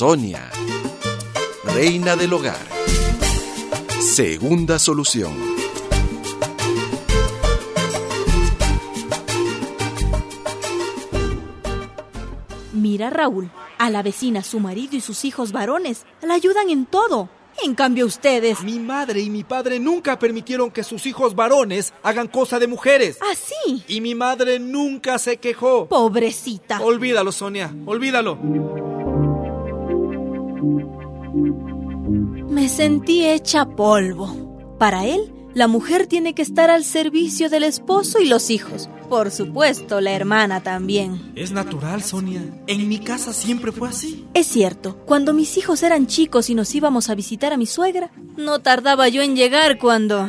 Sonia, reina del hogar. Segunda solución. Mira, Raúl, a la vecina, su marido y sus hijos varones la ayudan en todo. En cambio ustedes... Mi madre y mi padre nunca permitieron que sus hijos varones hagan cosa de mujeres. ¿Ah, sí? Y mi madre nunca se quejó. Pobrecita. Olvídalo, Sonia, olvídalo. Me sentí hecha polvo. Para él, la mujer tiene que estar al servicio del esposo y los hijos. Por supuesto, la hermana también. Es natural, Sonia. En mi casa siempre fue así. Es cierto, cuando mis hijos eran chicos y nos íbamos a visitar a mi suegra, no tardaba yo en llegar cuando...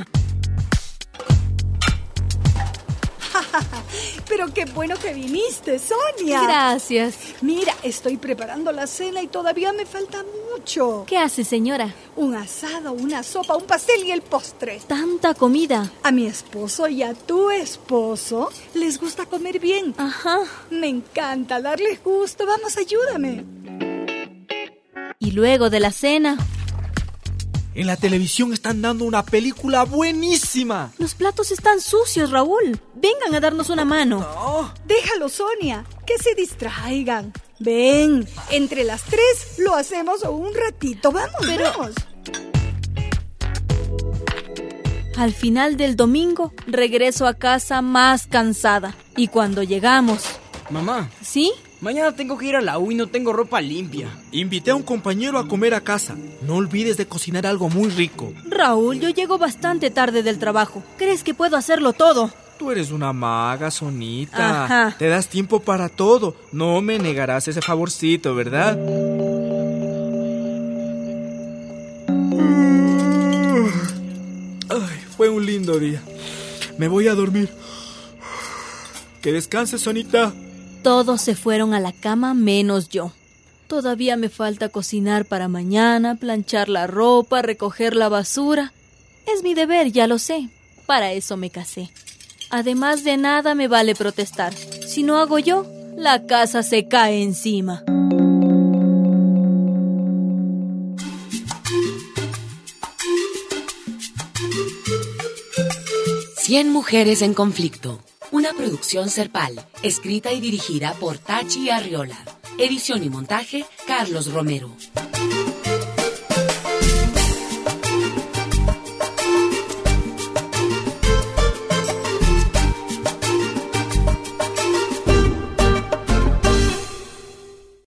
Pero qué bueno que viniste, Sonia. Gracias. Mira, estoy preparando la cena y todavía me falta mucho. ¿Qué hace, señora? Un asado, una sopa, un pastel y el postre. ¿Tanta comida? A mi esposo y a tu esposo les gusta comer bien. Ajá. Me encanta darles gusto. Vamos, ayúdame. Y luego de la cena... En la televisión están dando una película buenísima. Los platos están sucios, Raúl. Vengan a darnos una mano. No. Déjalo, Sonia, que se distraigan. Ven, entre las tres lo hacemos un ratito. Vamos. Al final del domingo, regreso a casa más cansada. Y cuando llegamos... Mamá, ¿Sí? mañana tengo que ir a la U y no tengo ropa limpia. Invité a un compañero a comer a casa. No olvides de cocinar algo muy rico. Raúl, yo llego bastante tarde del trabajo. ¿Crees que puedo hacerlo todo? Tú eres una maga, Sonita. Ajá. Te das tiempo para todo. No me negarás ese favorcito, ¿verdad? Ay, fue un lindo día. Me voy a dormir. Que descanses, Sonita. Todos se fueron a la cama menos yo. Todavía me falta cocinar para mañana, planchar la ropa, recoger la basura. Es mi deber, ya lo sé. Para eso me casé. Además, de nada me vale protestar. Si no hago yo, la casa se cae encima. Cien mujeres en conflicto. Una producción Serpal, escrita y dirigida por Tachi Arriola. Edición y montaje, Carlos Romero.